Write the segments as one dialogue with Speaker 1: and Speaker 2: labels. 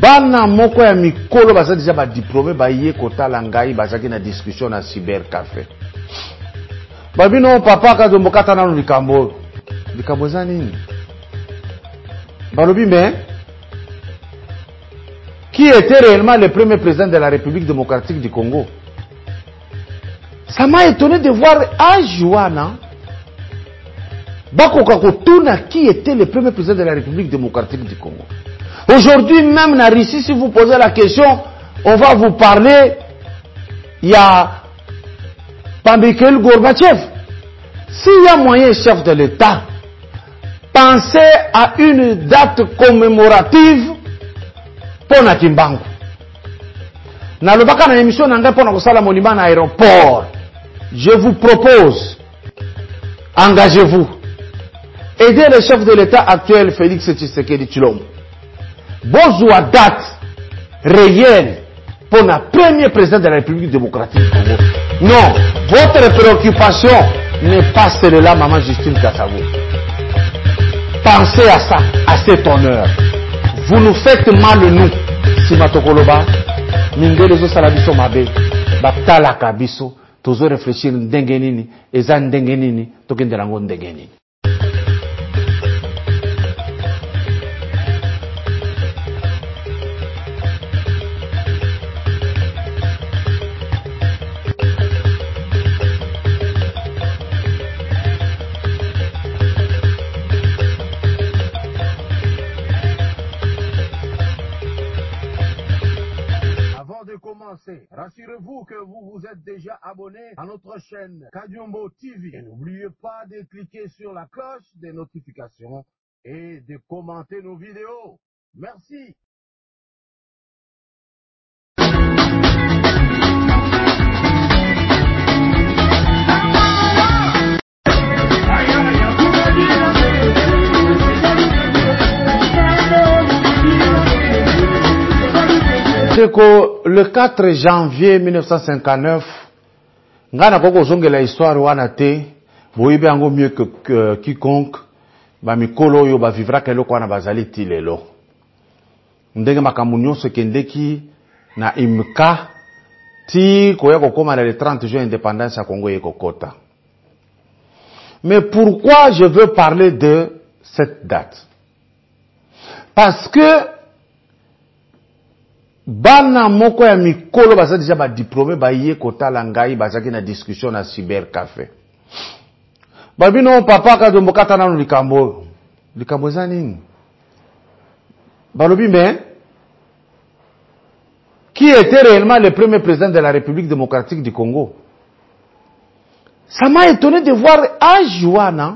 Speaker 1: bana moko ya mikolo baza déjà ba diplômé ba yé kotala ngai bazaki na discussion na cybercafé. Babino papa kadombo katana no likambo. Likambo za nini? Balobi mais qui était réellement le premier président de la République démocratique du Congo? Ça m'a étonné de voir à Joana Bako Kakotuna qui était le premier président de la République démocratique du Congo. Aujourd'hui, même en Russie, si vous posez la question, on va vous parler, il y a Mikhail Gorbatchev. S'il y a moyen, chef de l'État, pensez à une date commémorative pour Nakimbangu. Dans le bac de émission, à l'aéroport, je vous propose, engagez-vous, aidez le chef de l'État actuel, Félix Tshisekedi Tshilombo. Bonjour date réelle pour le premier président de la République démocratique du Congo. Non, votre préoccupation n'est pas celle-là, maman Justine Kassavou. Pensez à ça, à cet honneur. Vous nous faites mal, nous. Si matokoloba, mingelezo salabiso mabe, batala kabiso, tozo réfléchir ndengenini, eza ndengenini, tokendelango ndengenini.
Speaker 2: Rassurez-vous que vous vous êtes déjà abonné à notre chaîne Kadiombo TV. Et n'oubliez pas de cliquer sur la cloche des notifications et de commenter nos vidéos. Merci.
Speaker 1: Le 4 janvier 1959, ngana koko zongela histoire wana te, boyibe ango mieux que quiconque, ba mikolo yo ba vivra keloko wana bazali tilelo. Ndenge makambo nyonso kendeki na imka ti koya kokoma na le 30 juin indépendance ya Congo ye kokota. Mais pourquoi je veux parler de cette date? Parce que bana moko ya mikolo baza déjà ba diplômé ba yé kotala ngai bazaki na discussion na cybercafé. Babino papa kadombo katana no likambo. Likambo za nini? Balobi mais qui était réellement le premier président de la République démocratique du Congo? Ça m'a étonné de voir à Joana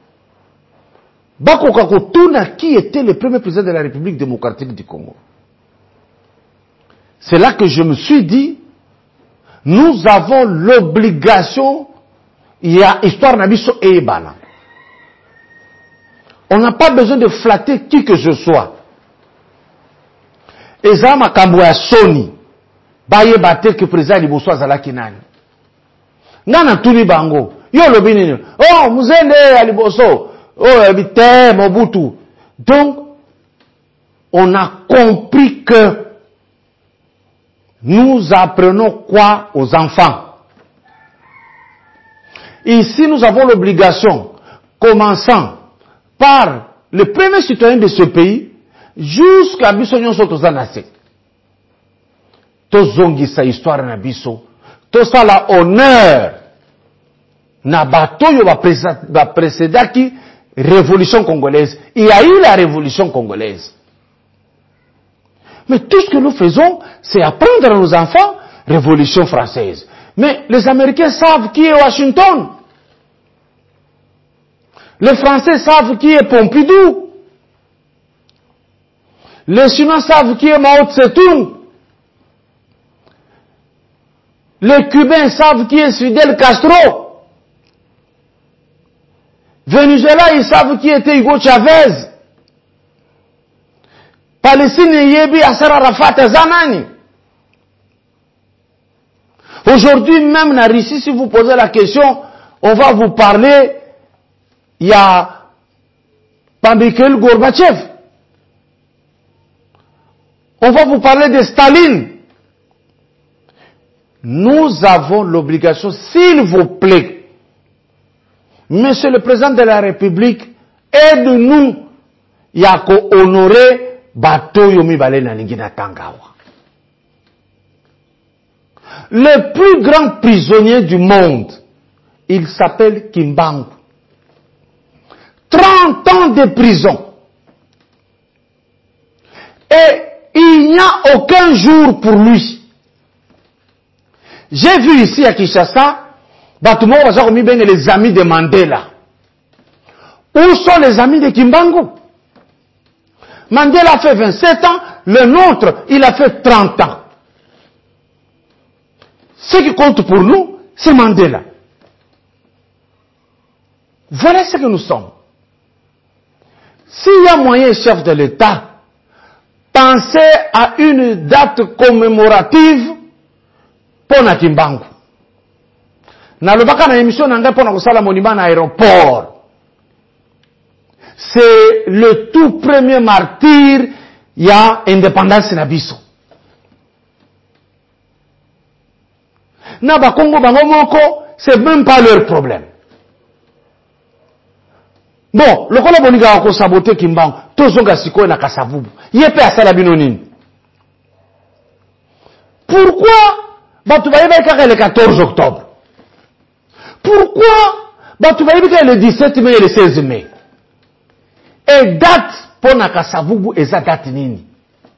Speaker 1: Bako Kakotuna qui était le premier président de la République démocratique du Congo. C'est là que je me suis dit, nous avons l'obligation, il y a histoire nabiso et bana. On n'a pas besoin de flatter qui que ce soit. Et ça m'a kamboya Sony, baye bate que président liboso azalaki nani. Ngana tuni bango, yo lobini, oh muzende aliboso, oh ebite Mobutu. Donc, on a compris que nous apprenons quoi aux enfants? Ici, nous avons l'obligation, commençant par le premier citoyen de ce pays, jusqu'à Bissonyon Sotozanase. Tozongi sa histoire na biso. Tosa la honneur. Na batoyo ba précédaki révolution congolaise. Il y a eu la révolution congolaise. Mais tout ce que nous faisons, c'est apprendre à nos enfants révolution française. Mais les Américains savent qui est Washington. Les Français savent qui est Pompidou. Les Chinois savent qui est Mao Tse-tung. Les Cubains savent qui est Fidel Castro. Venezuela, ils savent qui était Hugo Chavez. Palestine yebi Asara Rafat Zanani. Aujourd'hui, même en Russie, si vous posez la question, on va vous parler, il y a Mikhail Gorbatchev. On va vous parler de Staline. Nous avons l'obligation, s'il vous plaît, Monsieur le Président de la République, aide-nous à honorer bateau yomi bale na lingina tangawa. Le plus grand prisonnier du monde, il s'appelle Kimbangu. 30 ans de prison. Et il n'y a aucun jour pour lui. J'ai vu ici à Kinshasa, les amis de Mandela. Où sont les amis de Kimbangu? Mandela a fait 27 ans, le nôtre, il a fait 30 ans. Ce qui compte pour nous, c'est Mandela. Voilà ce que nous sommes. S'il y a moyen, chef de l'État, pensez à une date commémorative pour Kimbangu. Nalobaka na émission nanga pour na monument à aéroport. C'est le tout premier martyr il y a indépendance na biso. Na ba Congo bango moko, c'est même pas leur problème. Bon, le kolo boninga ko saboter Kimbangu, tozonga sikoyo na Kasavubu. Yepe asala bino nini? Pourquoi batu bayeba kaka le 14 octobre? Pourquoi batu bayeba kaka le 17 mai et le 16 mai? Et date pour na Kasavubu eza date nini?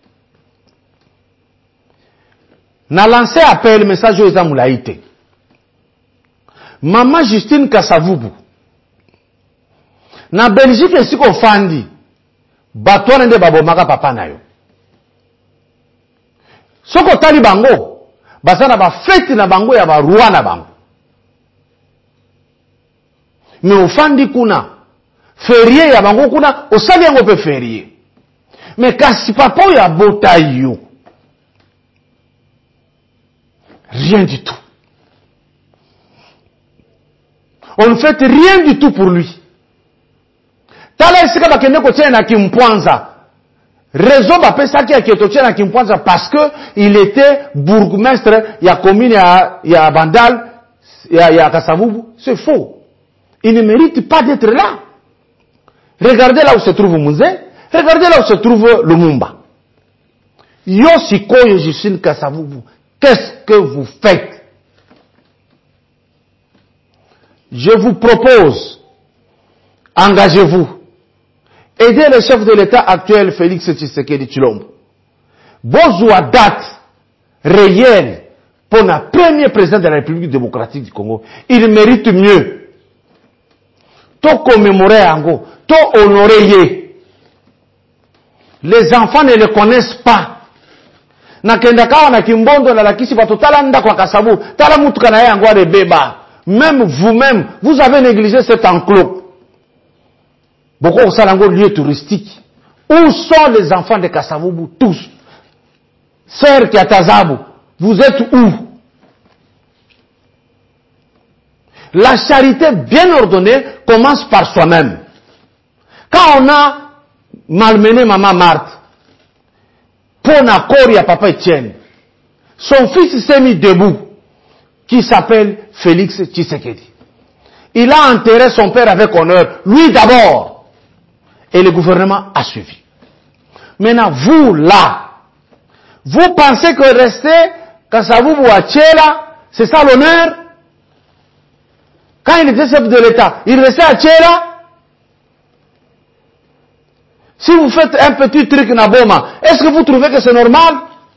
Speaker 1: Na lancé appel message eza mulaite. Maman Justine Kasavubu. Na Belgique esiko fandi. Batwana nde babomaka papa na yo. Soko tali bango. Basana ba fête na bango ya ba roi na bango. Mais ofandi kuna. Férié ya bango kuna. Osali yango pe férié. Mais kasi papa ya bota yo. Rien du tout. On ne fait rien du tout pour lui. Tala esika bakende ko tia na Kimpwanza. Raison ba pesa ki aketo tia na Kimpwanza parce que il était bourgmestre ya commune ya Bandal ya Kasavubu. C'est faux. Il ne mérite pas d'être là. Regardez là où se trouve Mouze. Regardez là où se trouve Lumumba. Yo sikoyo Justine Kasavubu. Qu'est-ce que vous faites? Je vous propose, engagez-vous. Aidez le chef de l'État actuel, Félix Tshisekedi Tshilombo. Bozwa date réelle pour le premier président de la République démocratique du Congo. Il mérite mieux. To commémorer Ango, to honorer. Les enfants ne le connaissent pas. Na kendakawa na Kimbondo na lakisi bato tala nda kwa Kasavu, tala mutuka na yango de beba. Même vous-même, vous avez négligé cet enclos. Beaucoup au Salango lieu touristique. Où sont les enfants de Kasavubu tous? Sœur Kiatazabu, vous êtes où? La charité bien ordonnée commence par soi-même. Quand on a malmené maman Marthe, pour n'accord à papa Etienne, son fils s'est mis debout, qui s'appelle Félix Tshisekedi. Il a enterré son père avec honneur, lui d'abord, et le gouvernement a suivi. Maintenant, vous là, vous pensez que rester Kasavubu à Tchela, c'est ça l'honneur? Quand il était chef de l'État, il restait à Tchela. Si vous faites un petit truc Naboma, est-ce que vous trouvez que c'est normal?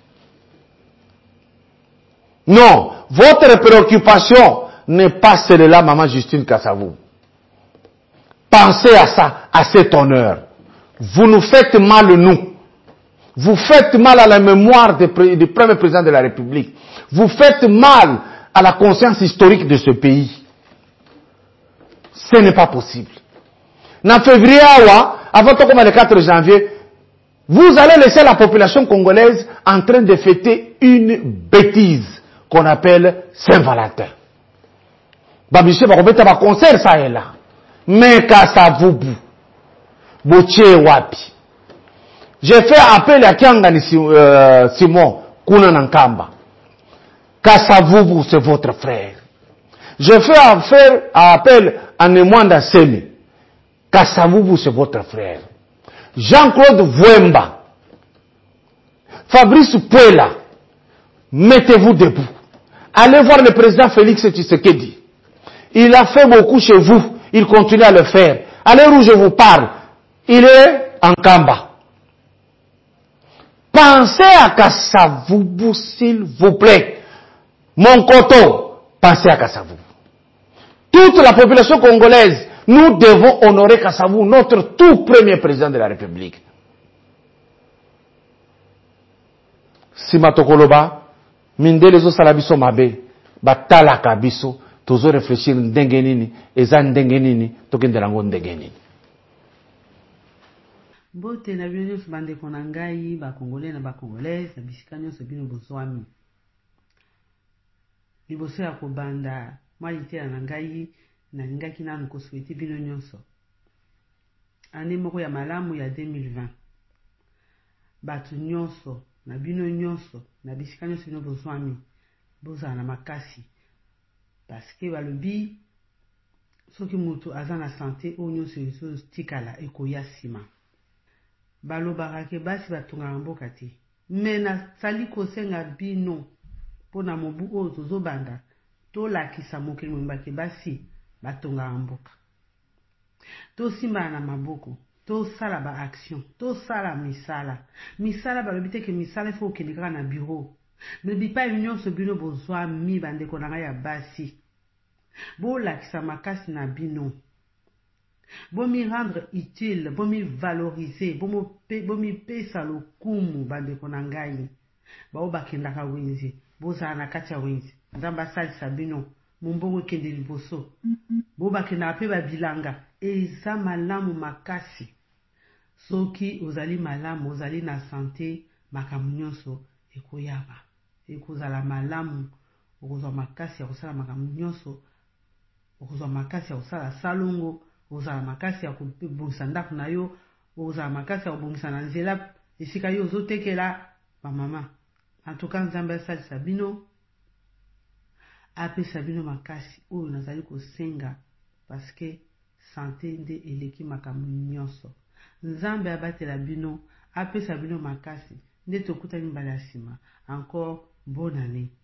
Speaker 1: Non. Votre préoccupation n'est pas celle-là, maman Justine Kasavubu. Pensez à ça, à cet honneur. Vous nous faites mal, nous. Vous faites mal à la mémoire du premier président de la République. Vous faites mal à la conscience historique de ce pays. Ce n'est pas possible. En février, avant le 4 janvier, vous allez laisser la population congolaise en train de fêter une bêtise qu'on appelle Saint-Valentin. Babiche va remettre un concert ça et là. Mais Kasavubu, Boche Wapi. J'ai fait appel à Kiangani Simon Kuna Nankamba. Kassavubu, c'est votre frère. J'ai fait appel à Nemwanda Semi. Kassavubu, c'est votre frère. Jean-Claude Vouemba. Fabrice Puela. Mettez-vous debout. Allez voir le président Félix Tshisekedi. Il a fait beaucoup chez vous. Il continue à le faire. À l'heure où je vous parle, il est en Kamba. Pensez à Kassavubu, s'il vous plaît. Mon coteau, pensez à Kassavubu. Toute la population congolaise, nous devons honorer Kassavubu, notre tout premier président de la République. Simatokoloba, Mindelezo Salabiso Mabe, Batala Kabiso, Tozo réfléchir ndengenini, eza ndengenini, tokendelango ndengenini.
Speaker 3: Bote na bino nyonso bandeko na ngai bakongolais na bakongolaise na bisika nyonso bino bozwami liboso ya kobanda mwa litela na ngai nalingaki nanu koswete bino nyonso ane moko ya malamu ya 2020 bato nyonso na bino nyonso na bisika nyonso bino bozwami bozala na makasi paske balobi soki moto aza na sante oyo nyonso ezotikala ekoya nsima balobaka ke basi batongaka mboka te me nasali kosenga bino mpo na mobu oyo tozobanda tolakisa mokili mobimba ke basi batongaka mboka tosimbana na maboko tosala baaction tosala misala balobi te ke misala ifo okende kaka na bureau me bipai nyonso bino bozwami bandeko na ngai ya basi bolakisa makasi na bino bomi rendre utile, bomi valoriser, bomi pesa lokumu bandeko na ngai. Bao bakendaka wenzi, bozala na kati ya wenzi. Nzamba salisa bino, mumbongo kende liboso. Bo bakendaka pe babilanga, eza malamu makasi. Soki ozali malamu, ozali na santé, makamu nyonso ekoyaba. Ekozala malamu, okozwa makasi ya kosala makamu nyonso, okozwa makasi ya kosala salongo. Ozala makasi ya kobongisa ndako na yo, ozala makasi ya kobongisa na nzela esika yo ozotekela bamama. Antuka Nzambe asalisa bino, apesa bino makasi oyo nazali kosenga paske sante nde eleki makambo nyonso. Nzambe abatela bino, apesa bino makasi nde tokutani mbala nsima. Encore bonne année.